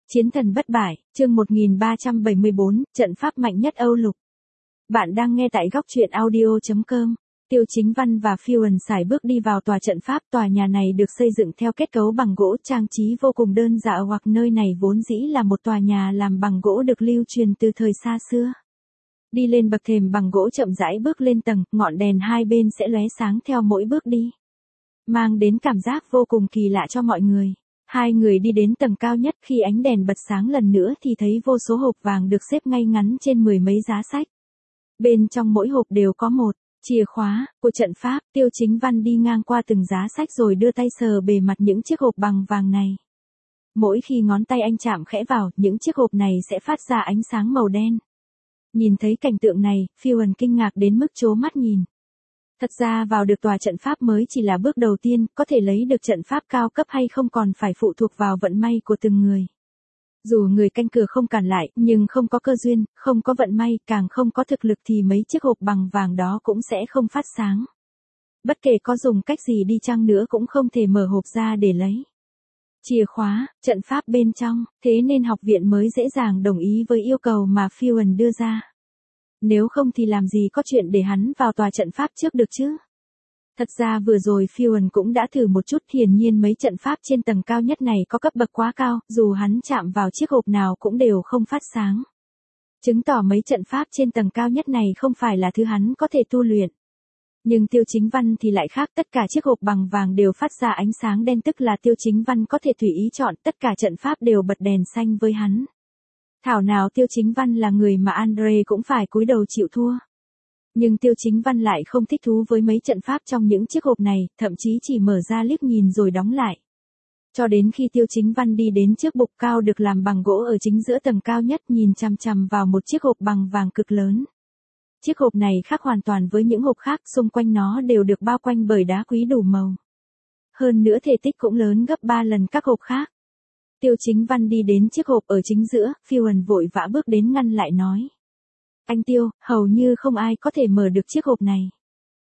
Chiến thần bất bại, chương 1374, trận pháp mạnh nhất Âu Lục. Bạn đang nghe tại góc truyện audio.com. Tiêu Chính Văn và Fion sải bước đi vào tòa trận pháp. Tòa nhà này được xây dựng theo kết cấu bằng gỗ trang trí vô cùng đơn giản, hoặc nơi này vốn dĩ là một tòa nhà làm bằng gỗ được lưu truyền từ thời xa xưa. Đi lên bậc thềm bằng gỗ chậm rãi bước lên tầng, ngọn đèn hai bên sẽ lóe sáng theo mỗi bước đi, mang đến cảm giác vô cùng kỳ lạ cho mọi người. Hai người đi đến tầng cao nhất, khi ánh đèn bật sáng lần nữa thì thấy vô số hộp vàng được xếp ngay ngắn trên mười mấy giá sách. Bên trong mỗi hộp đều có một chìa khóa của trận pháp. Tiêu Chính Văn đi ngang qua từng giá sách rồi đưa tay sờ bề mặt những chiếc hộp bằng vàng này. Mỗi khi ngón tay anh chạm khẽ vào, những chiếc hộp này sẽ phát ra ánh sáng màu đen. Nhìn thấy cảnh tượng này, Fion kinh ngạc đến mức trố mắt nhìn. Thật ra vào được tòa trận pháp mới chỉ là bước đầu tiên, có thể lấy được trận pháp cao cấp hay không còn phải phụ thuộc vào vận may của từng người. Dù người canh cửa không cản lại, nhưng không có cơ duyên, không có vận may, càng không có thực lực thì mấy chiếc hộp bằng vàng đó cũng sẽ không phát sáng. Bất kể có dùng cách gì đi chăng nữa cũng không thể mở hộp ra để lấy chìa khóa, trận pháp bên trong, thế nên học viện mới dễ dàng đồng ý với yêu cầu mà Fion đưa ra. Nếu không thì làm gì có chuyện để hắn vào tòa trận pháp trước được chứ? Thật ra vừa rồi Fion cũng đã thử một chút, hiển nhiên mấy trận pháp trên tầng cao nhất này có cấp bậc quá cao, dù hắn chạm vào chiếc hộp nào cũng đều không phát sáng. Chứng tỏ mấy trận pháp trên tầng cao nhất này không phải là thứ hắn có thể tu luyện. Nhưng Tiêu Chính Văn thì lại khác, tất cả chiếc hộp bằng vàng đều phát ra ánh sáng đen, tức là Tiêu Chính Văn có thể tùy ý chọn, tất cả trận pháp đều bật đèn xanh với hắn. Thảo nào Tiêu Chính Văn là người mà Andre cũng phải cúi đầu chịu thua. Nhưng Tiêu Chính Văn lại không thích thú với mấy trận pháp trong những chiếc hộp này, thậm chí chỉ mở ra liếc nhìn rồi đóng lại. Cho đến khi Tiêu Chính Văn đi đến chiếc bục cao được làm bằng gỗ ở chính giữa tầng cao nhất, nhìn chằm chằm vào một chiếc hộp bằng vàng cực lớn. Chiếc hộp này khác hoàn toàn với những hộp khác, xung quanh nó đều được bao quanh bởi đá quý đủ màu. Hơn nữa thể tích cũng lớn gấp 3 lần các hộp khác. Tiêu Chính Văn đi đến chiếc hộp ở chính giữa, Fion vội vã bước đến ngăn lại nói. Anh Tiêu, hầu như không ai có thể mở được chiếc hộp này.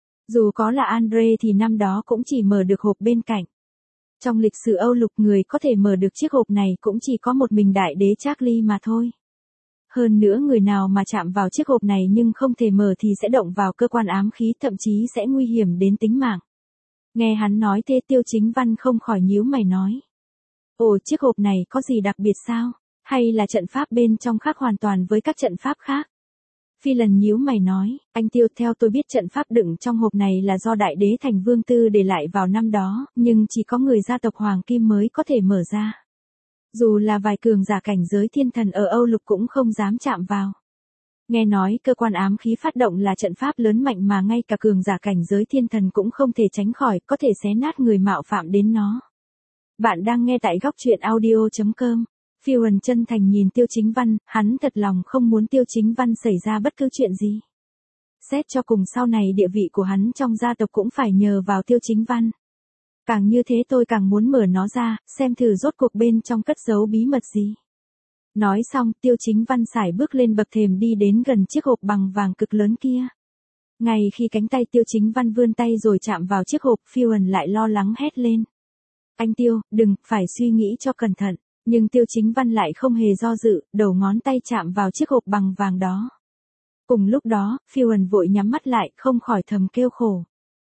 Dù có là Andre thì năm đó cũng chỉ mở được hộp bên cạnh. Trong lịch sử Âu Lục, người có thể mở được chiếc hộp này cũng chỉ có một mình đại đế Charlie mà thôi. Hơn nữa người nào mà chạm vào chiếc hộp này nhưng không thể mở thì sẽ động vào cơ quan ám khí, thậm chí sẽ nguy hiểm đến tính mạng. Nghe hắn nói thế, Tiêu Chính Văn không khỏi nhíu mày nói. Ồ, chiếc hộp này có gì đặc biệt sao? Hay là trận pháp bên trong khác hoàn toàn với các trận pháp khác? Phi lần nhíu mày nói, anh Tiêu, theo tôi biết trận pháp đựng trong hộp này là do đại đế Thành Vương Tư để lại vào năm đó, nhưng chỉ có người gia tộc Hoàng Kim mới có thể mở ra. Dù là vài cường giả cảnh giới thiên thần ở Âu Lục cũng không dám chạm vào. Nghe nói cơ quan ám khí phát động là trận pháp lớn mạnh mà ngay cả cường giả cảnh giới thiên thần cũng không thể tránh khỏi, có thể xé nát người mạo phạm đến nó. Bạn đang nghe tại góc truyện audio.com. Fion chân thành nhìn Tiêu Chính Văn, hắn thật lòng không muốn Tiêu Chính Văn xảy ra bất cứ chuyện gì. Xét cho cùng sau này địa vị của hắn trong gia tộc cũng phải nhờ vào Tiêu Chính Văn. Càng như thế tôi càng muốn mở nó ra, xem thử rốt cuộc bên trong cất giấu bí mật gì. Nói xong, Tiêu Chính Văn sải bước lên bậc thềm đi đến gần chiếc hộp bằng vàng cực lớn kia. Ngay khi cánh tay Tiêu Chính Văn vươn tay rồi chạm vào chiếc hộp, Fion lại lo lắng hét lên. Anh Tiêu, đừng, phải suy nghĩ cho cẩn thận. Nhưng Tiêu Chính Văn lại không hề do dự, đầu ngón tay chạm vào chiếc hộp bằng vàng đó. Cùng lúc đó, Fion vội nhắm mắt lại, không khỏi thầm kêu khổ.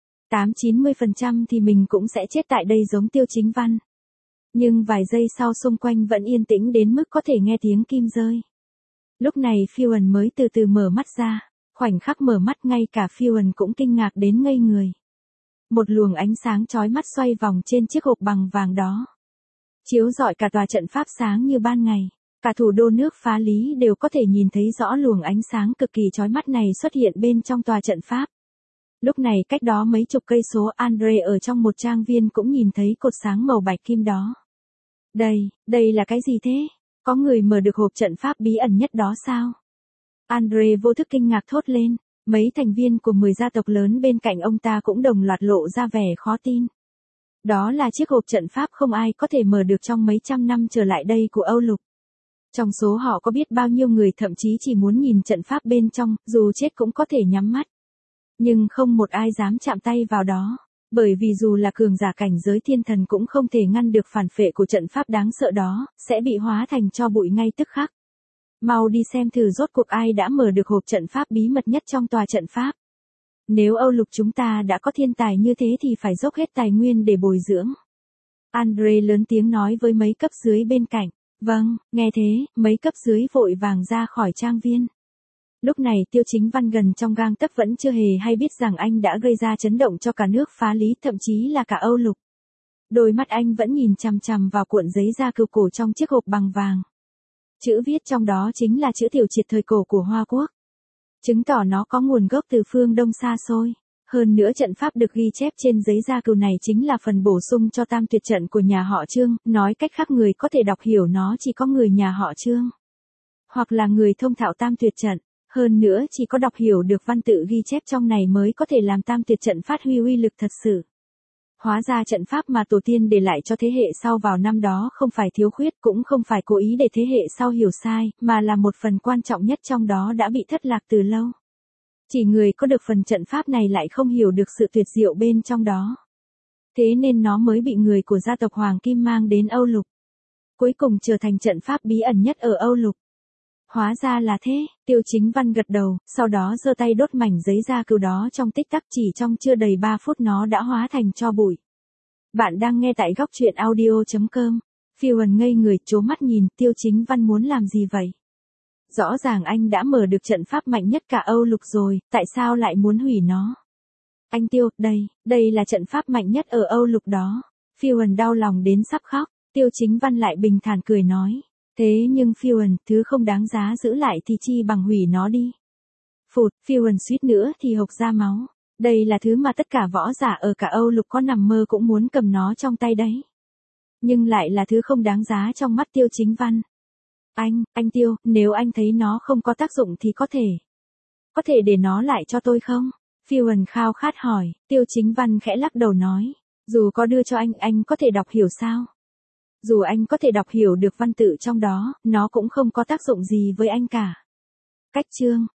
80-90% thì mình cũng sẽ chết tại đây giống Tiêu Chính Văn. Nhưng vài giây sau xung quanh vẫn yên tĩnh đến mức có thể nghe tiếng kim rơi. Lúc này Fion mới từ từ mở mắt ra, khoảnh khắc mở mắt ngay cả Fion cũng kinh ngạc đến ngây người. Một luồng ánh sáng chói mắt xoay vòng trên chiếc hộp bằng vàng đó. Chiếu rọi cả tòa trận pháp sáng như ban ngày, cả thủ đô nước Phá Lý đều có thể nhìn thấy rõ luồng ánh sáng cực kỳ chói mắt này xuất hiện bên trong tòa trận pháp. Lúc này cách đó mấy chục cây số, Andre ở trong một trang viên cũng nhìn thấy cột sáng màu bạch kim đó. Đây là cái gì thế? Có người mở được hộp trận pháp bí ẩn nhất đó sao? Andre vô thức kinh ngạc thốt lên, mấy thành viên của 10 gia tộc lớn bên cạnh ông ta cũng đồng loạt lộ ra vẻ khó tin. Đó là chiếc hộp trận pháp không ai có thể mở được trong mấy trăm năm trở lại đây của Âu Lục. Trong số họ có biết bao nhiêu người thậm chí chỉ muốn nhìn trận pháp bên trong, dù chết cũng có thể nhắm mắt. Nhưng không một ai dám chạm tay vào đó. Bởi vì dù là cường giả cảnh giới thiên thần cũng không thể ngăn được phản phệ của trận pháp đáng sợ đó, sẽ bị hóa thành tro bụi ngay tức khắc. Mau đi xem thử rốt cuộc ai đã mở được hộp trận pháp bí mật nhất trong tòa trận pháp. Nếu Âu Lục chúng ta đã có thiên tài như thế thì phải dốc hết tài nguyên để bồi dưỡng. Andre lớn tiếng nói với mấy cấp dưới bên cạnh. Vâng, nghe thế, mấy cấp dưới vội vàng ra khỏi trang viên. Lúc này Tiêu Chính Văn gần trong gang tấc vẫn chưa hề hay biết rằng anh đã gây ra chấn động cho cả nước Phá Lý, thậm chí là cả Âu Lục. Đôi mắt anh vẫn nhìn chằm chằm vào cuộn giấy da cừu cổ trong chiếc hộp bằng vàng. Chữ viết trong đó chính là chữ tiểu triệt thời cổ của Hoa Quốc. Chứng tỏ nó có nguồn gốc từ phương Đông xa xôi. Hơn nữa trận pháp được ghi chép trên giấy da cừu này chính là phần bổ sung cho tam tuyệt trận của nhà họ Trương, nói cách khác người có thể đọc hiểu nó chỉ có người nhà họ Trương. Hoặc là người thông thạo tam tuyệt trận. Hơn nữa chỉ có đọc hiểu được văn tự ghi chép trong này mới có thể làm tam tuyệt trận phát huy uy lực thật sự. Hóa ra trận pháp mà tổ tiên để lại cho thế hệ sau vào năm đó không phải thiếu khuyết cũng không phải cố ý để thế hệ sau hiểu sai, mà là một phần quan trọng nhất trong đó đã bị thất lạc từ lâu. Chỉ người có được phần trận pháp này lại không hiểu được sự tuyệt diệu bên trong đó. Thế nên nó mới bị người của gia tộc Hoàng Kim mang đến Âu Lục. Cuối cùng trở thành trận pháp bí ẩn nhất ở Âu Lục. Hóa ra là thế, Tiêu Chính Văn gật đầu, sau đó giơ tay đốt mảnh giấy da cừu đó trong tích tắc, chỉ trong chưa đầy 3 phút nó đã hóa thành tro bụi. Bạn đang nghe tại góc truyện audio.com. Phiêu Hần ngây người trố mắt nhìn Tiêu Chính Văn muốn làm gì vậy? Rõ ràng anh đã mở được trận pháp mạnh nhất cả Âu Lục rồi, tại sao lại muốn hủy nó? Anh Tiêu, đây là trận pháp mạnh nhất ở Âu Lục đó. Phiêu Hần đau lòng đến sắp khóc, Tiêu Chính Văn lại bình thản cười nói. Thế nhưng Phiêu Hần, thứ không đáng giá giữ lại thì chi bằng hủy nó đi. Phụt, Phiêu Hần suýt nữa thì hộc ra máu. Đây là thứ mà tất cả võ giả ở cả Âu Lục có nằm mơ cũng muốn cầm nó trong tay đấy. Nhưng lại là thứ không đáng giá trong mắt Tiêu Chính Văn. Anh Tiêu, nếu anh thấy nó không có tác dụng thì có thể để nó lại cho tôi không? Phiêu Hần khao khát hỏi, Tiêu Chính Văn khẽ lắc đầu nói, dù có đưa cho anh có thể đọc hiểu sao? Dù anh có thể đọc hiểu được văn tự trong đó, nó cũng không có tác dụng gì với anh cả. Cách chương